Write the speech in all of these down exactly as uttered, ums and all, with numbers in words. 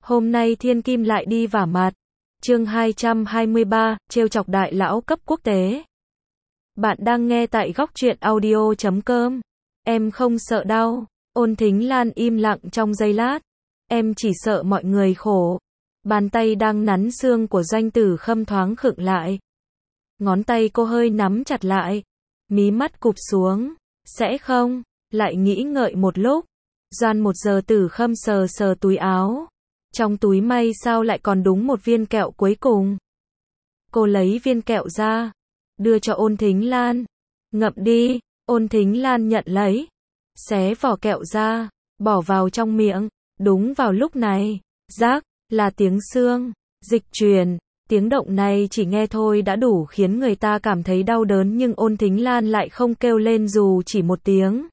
Hôm nay thiên kim lại đi vả mặt. Chương hai trăm hai mươi ba, trêu chọc đại lão cấp quốc tế. Bạn đang nghe tại góc truyện audio chấm com. Em không sợ đau. Ôn Thính Lan im lặng trong giây lát. Em chỉ sợ mọi người khổ. Bàn tay đang nắn xương của Doanh Tử Khâm thoáng khựng lại. Ngón tay cô hơi nắm chặt lại. Mí mắt cụp xuống. Sẽ không? Lại nghĩ ngợi một lúc. Doan một giờ Tử Khâm sờ sờ túi áo. Trong túi may sao lại còn đúng một viên kẹo cuối cùng. Cô lấy viên kẹo ra. Đưa cho Ôn Thính Lan. Ngậm đi. Ôn Thính Lan nhận lấy. Xé vỏ kẹo ra. Bỏ vào trong miệng. Đúng vào lúc này. Rác. Là tiếng xương. Dịch truyền. Tiếng động này chỉ nghe thôi đã đủ khiến người ta cảm thấy đau đớn, nhưng Ôn Thính Lan lại không kêu lên dù chỉ một tiếng.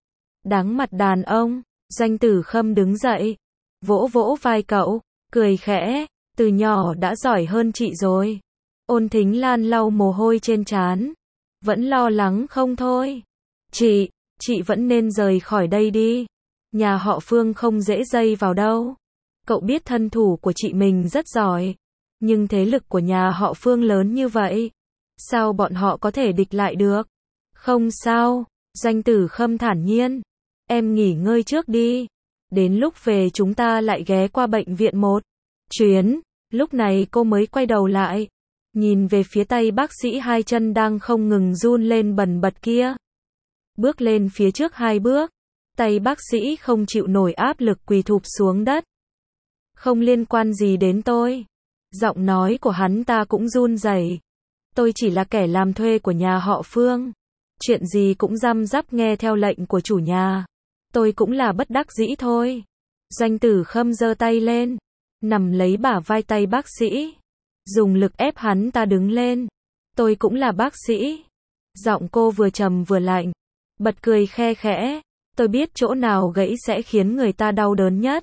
Đáng mặt đàn ông. Doanh Tử Khâm đứng dậy. Vỗ vỗ vai cậu. Cười khẽ. Từ nhỏ đã giỏi hơn chị rồi. Ôn Thính Lan lau mồ hôi trên trán. Vẫn lo lắng không thôi. Chị, chị vẫn nên rời khỏi đây đi. Nhà họ Phương không dễ dây vào đâu. Cậu biết thân thủ của chị mình rất giỏi. Nhưng thế lực của nhà họ Phương lớn như vậy. Sao bọn họ có thể địch lại được? Không sao. Doanh Tử Khâm thản nhiên. Em nghỉ ngơi trước đi. Đến lúc về chúng ta lại ghé qua bệnh viện một chuyến. Lúc này cô mới quay đầu lại. Nhìn về phía tay bác sĩ hai chân đang không ngừng run lên bần bật kia. Bước lên phía trước hai bước. Tay bác sĩ không chịu nổi áp lực quỳ thụp xuống đất. Không liên quan gì đến tôi. Giọng nói của hắn ta cũng run rẩy. Tôi chỉ là kẻ làm thuê của nhà họ Phương. Chuyện gì cũng răm rắp nghe theo lệnh của chủ nhà. Tôi cũng là bất đắc dĩ thôi. Doanh Tử Khâm giơ tay lên. Nằm lấy bả vai tay bác sĩ. Dùng lực ép hắn ta đứng lên. Tôi cũng là bác sĩ. Giọng cô vừa trầm vừa lạnh. Bật cười khe khẽ. Tôi biết chỗ nào gãy sẽ khiến người ta đau đớn nhất.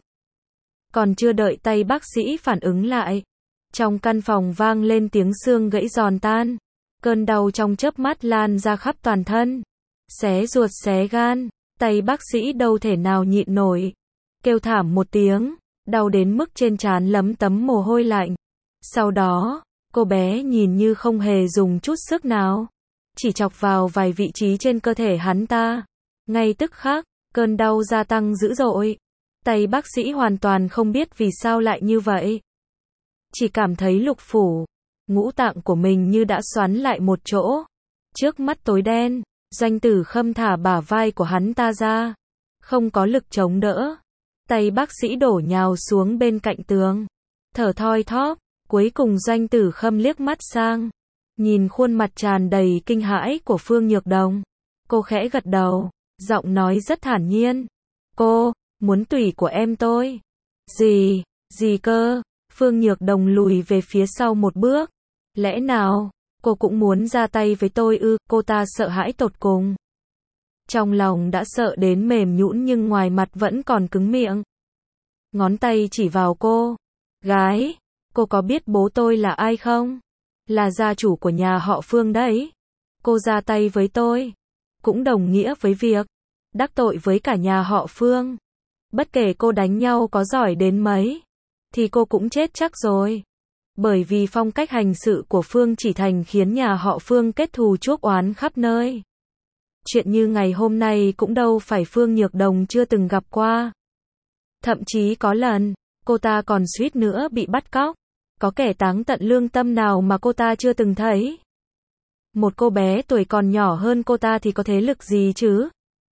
Còn chưa đợi tay bác sĩ phản ứng lại. Trong căn phòng vang lên tiếng xương gãy giòn tan. Cơn đau trong chớp mắt lan ra khắp toàn thân. Xé ruột xé gan. Tay bác sĩ đâu thể nào nhịn nổi. Kêu thảm một tiếng. Đau đến mức trên trán lấm tấm mồ hôi lạnh. Sau đó, cô bé nhìn như không hề dùng chút sức nào. Chỉ chọc vào vài vị trí trên cơ thể hắn ta. Ngay tức khắc, cơn đau gia tăng dữ dội. Tay bác sĩ hoàn toàn không biết vì sao lại như vậy. Chỉ cảm thấy lục phủ, ngũ tạng của mình như đã xoắn lại một chỗ. Trước mắt tối đen, Doanh Tử Khâm thả bả vai của hắn ta ra. Không có lực chống đỡ. Tay bác sĩ đổ nhào xuống bên cạnh tường. Thở thoi thóp, cuối cùng Doanh Tử Khâm liếc mắt sang. Nhìn khuôn mặt tràn đầy kinh hãi của Phương Nhược Đồng. Cô khẽ gật đầu, giọng nói rất thản nhiên. Cô, muốn tủy của em tôi. Gì, gì cơ? Phương Nhược Đồng lùi về phía sau một bước. Lẽ nào, cô cũng muốn ra tay với tôi ư? Cô ta sợ hãi tột cùng. Trong lòng đã sợ đến mềm nhũn nhưng ngoài mặt vẫn còn cứng miệng. Ngón tay chỉ vào cô. Gái, cô có biết bố tôi là ai không? Là gia chủ của nhà họ Phương đấy. Cô ra tay với tôi. Cũng đồng nghĩa với việc đắc tội với cả nhà họ Phương. Bất kể cô đánh nhau có giỏi đến mấy. Thì cô cũng chết chắc rồi. Bởi vì phong cách hành sự của Phương Chỉ Thành khiến nhà họ Phương kết thù chuốc oán khắp nơi. Chuyện như ngày hôm nay cũng đâu phải Phương Nhược Đồng chưa từng gặp qua. Thậm chí có lần, cô ta còn suýt nữa bị bắt cóc. Có kẻ táng tận lương tâm nào mà cô ta chưa từng thấy. Một cô bé tuổi còn nhỏ hơn cô ta thì có thế lực gì chứ?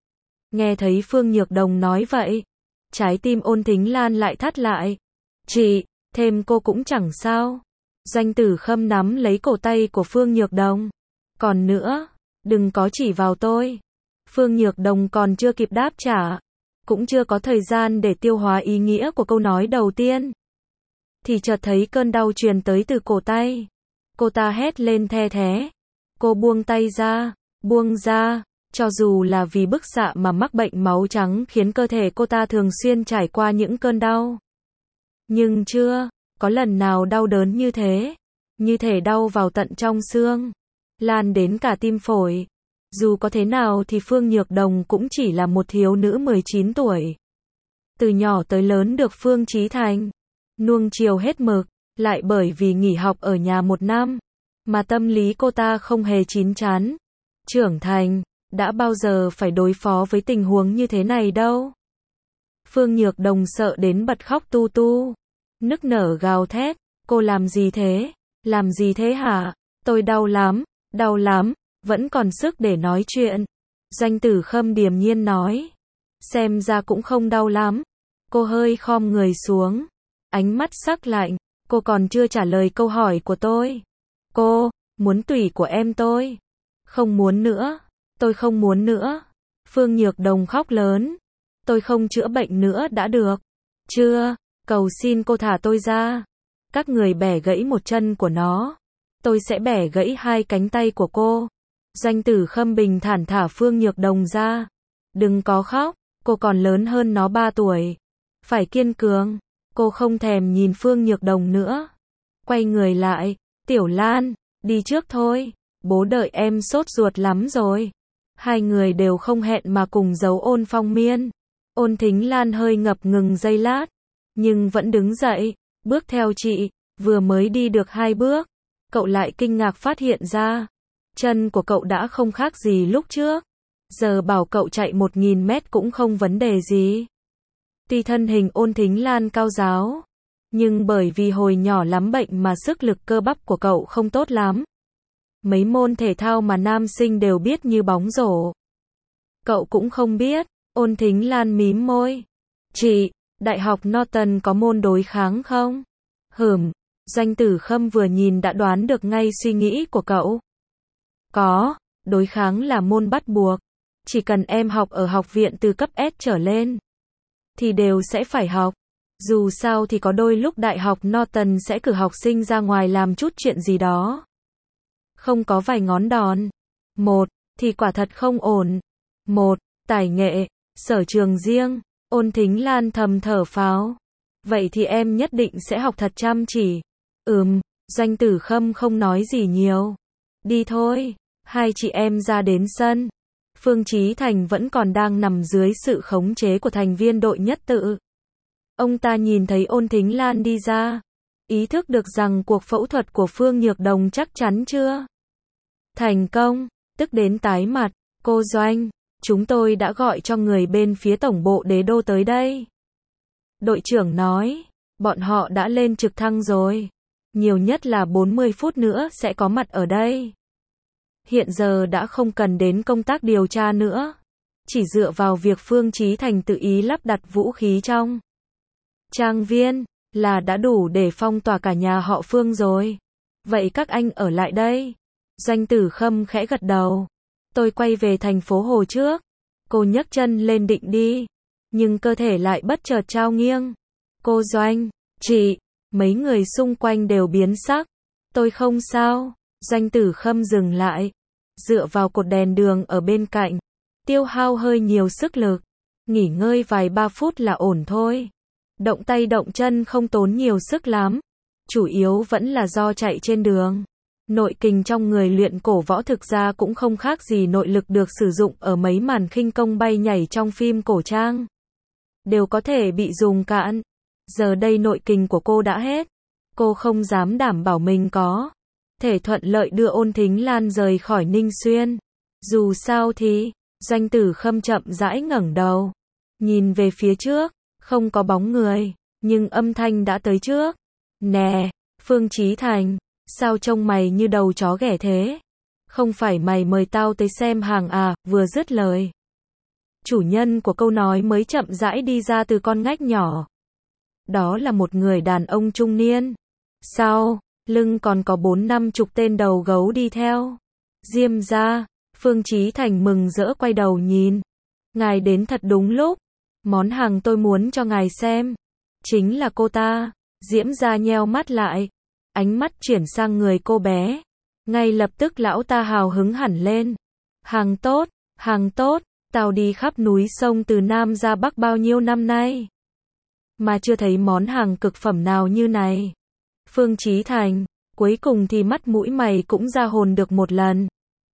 Nghe thấy Phương Nhược Đồng nói vậy, trái tim Ôn Thính Lan lại thắt lại. Chị, thêm cô cũng chẳng sao. Doanh Tử Khâm nắm lấy cổ tay của Phương Nhược Đồng. Còn nữa, đừng có chỉ vào tôi. Phương Nhược Đồng còn chưa kịp đáp trả. Cũng chưa có thời gian để tiêu hóa ý nghĩa của câu nói đầu tiên. Thì chợt thấy cơn đau truyền tới từ cổ tay. Cô ta hét lên the thé. Cô buông tay ra, buông ra. Cho dù là vì bức xạ mà mắc bệnh máu trắng khiến cơ thể cô ta thường xuyên trải qua những cơn đau. Nhưng chưa có lần nào đau đớn như thế. Như thể đau vào tận trong xương. Lan đến cả tim phổi. Dù có thế nào thì Phương Nhược Đồng cũng chỉ là một thiếu nữ mười chín tuổi. Từ nhỏ tới lớn được Phương Chí Thành nuông chiều hết mực, lại bởi vì nghỉ học ở nhà một năm, mà tâm lý cô ta không hề chín chắn. Trưởng thành, đã bao giờ phải đối phó với tình huống như thế này đâu. Phương Nhược Đồng sợ đến bật khóc tu tu, nức nở gào thét, cô làm gì thế? Làm gì thế hả? Tôi đau lắm, đau lắm, vẫn còn sức để nói chuyện. Doanh Tử Khâm điềm nhiên nói, xem ra cũng không đau lắm. Cô hơi khom người xuống, ánh mắt sắc lạnh, cô còn chưa trả lời câu hỏi của tôi. Cô, muốn tủy của em tôi. Không muốn nữa, tôi không muốn nữa. Phương Nhược Đồng khóc lớn, tôi không chữa bệnh nữa đã được. Chưa, cầu xin cô thả tôi ra. Các người bẻ gãy một chân của nó, tôi sẽ bẻ gãy hai cánh tay của cô. Doanh Tử Khâm bình thản thả Phương Nhược Đồng ra. Đừng có khóc, cô còn lớn hơn nó ba tuổi. Phải kiên cường. Cô không thèm nhìn Phương Nhược Đồng nữa. Quay người lại, Tiểu Lan, đi trước thôi. Bố đợi em sốt ruột lắm rồi. Hai người đều không hẹn mà cùng giấu Ôn Phong Miên. Ôn Thính Lan hơi ngập ngừng giây lát, nhưng vẫn đứng dậy, bước theo chị. Vừa mới đi được hai bước, cậu lại kinh ngạc phát hiện ra, chân của cậu đã không khác gì lúc trước. Giờ bảo cậu chạy một nghìn mét cũng không vấn đề gì. Tuy thân hình Ôn Thính Lan cao ráo, nhưng bởi vì hồi nhỏ lắm bệnh mà sức lực cơ bắp của cậu không tốt lắm. Mấy môn thể thao mà nam sinh đều biết như bóng rổ, cậu cũng không biết. Ôn Thính Lan mím môi. Chị, Đại học Norton có môn đối kháng không? Hửm, Doanh Tử Khâm vừa nhìn đã đoán được ngay suy nghĩ của cậu. Có, đối kháng là môn bắt buộc. Chỉ cần em học ở học viện từ cấp S trở lên, thì đều sẽ phải học. Dù sao thì có đôi lúc Đại học Norton sẽ cử học sinh ra ngoài làm chút chuyện gì đó. Không có vài ngón đòn. Một, thì quả thật không ổn. Một, tài nghệ, sở trường riêng. Ôn Thính Lan thầm thở phào. Vậy thì em nhất định sẽ học thật chăm chỉ. Ừm, Doanh Tử Khâm không nói gì nhiều. Đi thôi. Hai chị em ra đến sân. Phương Chí Thành vẫn còn đang nằm dưới sự khống chế của thành viên đội nhất tự. Ông ta nhìn thấy Ôn Thính Lan đi ra, ý thức được rằng cuộc phẫu thuật của Phương Nhược Đồng chắc chắn chưa thành công, tức đến tái mặt. Cô Doanh, chúng tôi đã gọi cho người bên phía tổng bộ Đế Đô tới đây. Đội trưởng nói, bọn họ đã lên trực thăng rồi. Nhiều nhất là bốn mươi phút nữa sẽ có mặt ở đây. Hiện giờ đã không cần đến công tác điều tra nữa. Chỉ dựa vào việc Phương Chí Thành tự ý lắp đặt vũ khí trong trang viên là đã đủ để phong tỏa cả nhà họ Phương rồi. Vậy các anh ở lại đây. Doanh Tử Khâm khẽ gật đầu. Tôi quay về thành phố Hồ trước. Cô nhấc chân lên định đi, nhưng cơ thể lại bất chợt trao nghiêng. Cô Doanh, chị, mấy người xung quanh đều biến sắc. Tôi không sao. Doanh Tử Khâm dừng lại, dựa vào cột đèn đường ở bên cạnh, tiêu hao hơi nhiều sức lực. Nghỉ ngơi vài ba phút là ổn thôi. Động tay động chân không tốn nhiều sức lắm. Chủ yếu vẫn là do chạy trên đường. Nội kình trong người luyện cổ võ thực ra cũng không khác gì nội lực được sử dụng ở mấy màn khinh công bay nhảy trong phim cổ trang. Đều có thể bị dùng cạn. Giờ đây nội kình của cô đã hết. Cô không dám đảm bảo mình có thể thuận lợi đưa Ôn Thính Lan rời khỏi Ninh Xuyên. Dù sao thì, Doanh Tử Khâm chậm rãi ngẩng đầu, nhìn về phía trước, không có bóng người, nhưng âm thanh đã tới trước. Nè, Phương Chí Thành, sao trông mày như đầu chó ghẻ thế? Không phải mày mời tao tới xem hàng à? Vừa dứt lời, chủ nhân của câu nói mới chậm rãi đi ra từ con ngách nhỏ. Đó là một người đàn ông trung niên. Sau lưng còn có bốn năm chục tên đầu gấu đi theo. Diêm gia. Phương Chí Thành mừng rỡ quay đầu nhìn. Ngài đến thật đúng lúc. Món hàng tôi muốn cho ngài xem chính là cô ta. Diễm gia nheo mắt lại, ánh mắt chuyển sang người cô bé. Ngay lập tức lão ta hào hứng hẳn lên. Hàng tốt, hàng tốt, tao đi khắp núi sông từ Nam ra Bắc bao nhiêu năm nay, mà chưa thấy món hàng cực phẩm nào như này. Phương Chí Thành, cuối cùng thì mắt mũi mày cũng ra hồn được một lần.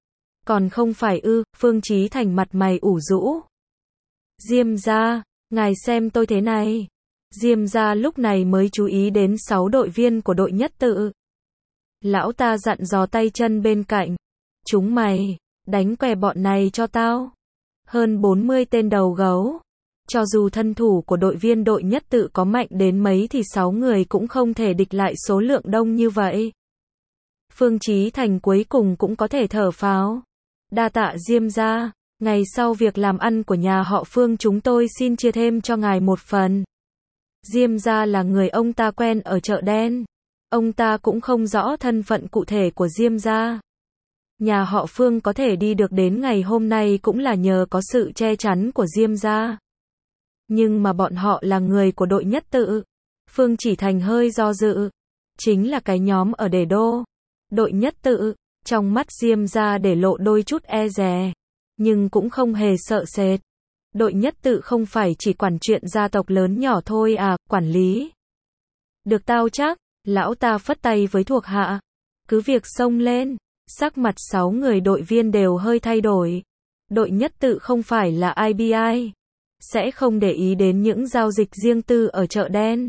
Còn không phải ư? Phương Chí Thành mặt mày ủ rũ. Diêm gia, ngài xem tôi thế này. Diêm gia lúc này mới chú ý đến sáu đội viên của đội nhất tự. Lão ta dặn dò tay chân bên cạnh. Chúng mày, đánh què bọn này cho tao. Hơn bốn mươi tên đầu gấu. Cho dù thân thủ của đội viên đội nhất tự có mạnh đến mấy thì sáu người cũng không thể địch lại số lượng đông như vậy. Phương Chí Thành cuối cùng cũng có thể thở phào. Đa tạ Diêm gia, ngày sau việc làm ăn của nhà họ Phương chúng tôi xin chia thêm cho ngài một phần. Diêm gia là người ông ta quen ở chợ đen. Ông ta cũng không rõ thân phận cụ thể của Diêm gia. Nhà họ Phương có thể đi được đến ngày hôm nay cũng là nhờ có sự che chắn của Diêm gia. Nhưng mà bọn họ là người của đội nhất tự. Phương Chỉ Thành hơi do dự. Chính là cái nhóm ở Đề Đô. Đội nhất tự, trong mắt Diêm gia để lộ đôi chút e dè. Nhưng cũng không hề sợ sệt. Đội nhất tự không phải chỉ quản chuyện gia tộc lớn nhỏ thôi à, quản lý. Được tao chắc, lão ta phất tay với thuộc hạ. Cứ việc xông lên. Sắc mặt sáu người đội viên đều hơi thay đổi. Đội nhất tự không phải là i bê i. Sẽ không để ý đến những giao dịch riêng tư ở chợ đen.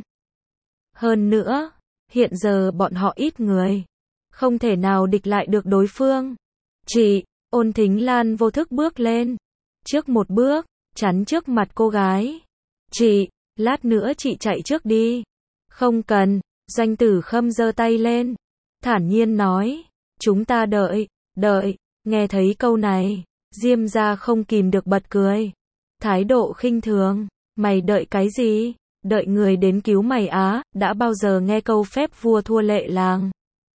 Hơn nữa, hiện giờ bọn họ ít người. Không thể nào địch lại được đối phương. Chị, Ôn Thính Lan vô thức bước lên. Trước một bước, chắn trước mặt cô gái. Chị, lát nữa chị chạy trước đi. Không cần, Doanh Tử Khâm giơ tay lên. Thản nhiên nói. Chúng ta đợi, đợi, nghe thấy câu này. Diêm gia không kìm được bật cười. Thái độ khinh thường. Mày đợi cái gì? Đợi người đến cứu mày á, đã bao giờ nghe câu phép vua thua lệ làng?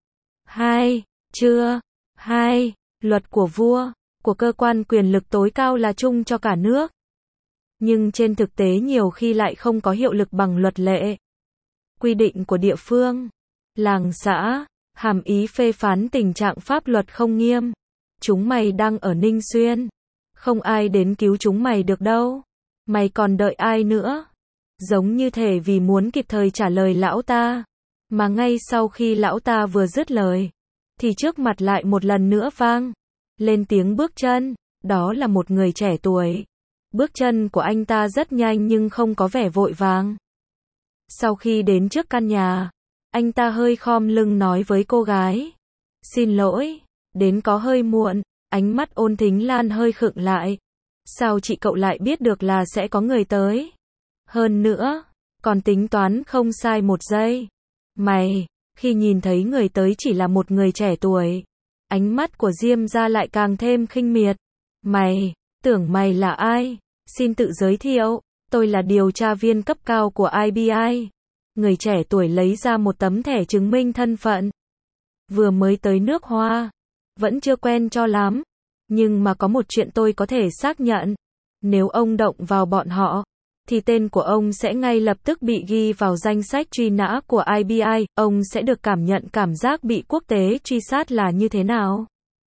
Hai, chưa. Hai, luật của vua, của cơ quan quyền lực tối cao là chung cho cả nước. Nhưng trên thực tế nhiều khi lại không có hiệu lực bằng luật lệ. Quy định của địa phương, làng xã, hàm ý phê phán tình trạng pháp luật không nghiêm. Chúng mày đang ở Ninh Xuyên. Không ai đến cứu chúng mày được đâu. Mày còn đợi ai nữa? Giống như thể vì muốn kịp thời trả lời lão ta. Mà ngay sau khi lão ta vừa dứt lời, thì trước mặt lại một lần nữa vang lên tiếng bước chân. Đó là một người trẻ tuổi. Bước chân của anh ta rất nhanh nhưng không có vẻ vội vàng. Sau khi đến trước căn nhà, anh ta hơi khom lưng nói với cô gái. Xin lỗi, đến có hơi muộn. Ánh mắt Ôn Thính Lan hơi khựng lại. Sao chị cậu lại biết được là sẽ có người tới? Hơn nữa, còn tính toán không sai một giây. Mày, khi nhìn thấy người tới chỉ là một người trẻ tuổi, ánh mắt của Diêm gia lại càng thêm khinh miệt. Mày, tưởng mày là ai? Xin tự giới thiệu, tôi là điều tra viên cấp cao của i bê i. Người trẻ tuổi lấy ra một tấm thẻ chứng minh thân phận. Vừa mới tới nước Hoa, vẫn chưa quen cho lắm. Nhưng mà có một chuyện tôi có thể xác nhận. Nếu ông động vào bọn họ, thì tên của ông sẽ ngay lập tức bị ghi vào danh sách truy nã của i bê i. Ông sẽ được cảm nhận cảm giác bị quốc tế truy sát là như thế nào.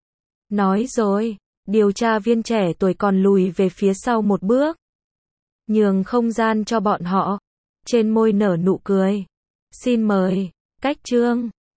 Nói rồi, điều tra viên trẻ tuổi còn lùi về phía sau một bước. Nhường không gian cho bọn họ. Trên môi nở nụ cười. Xin mời, cách chương.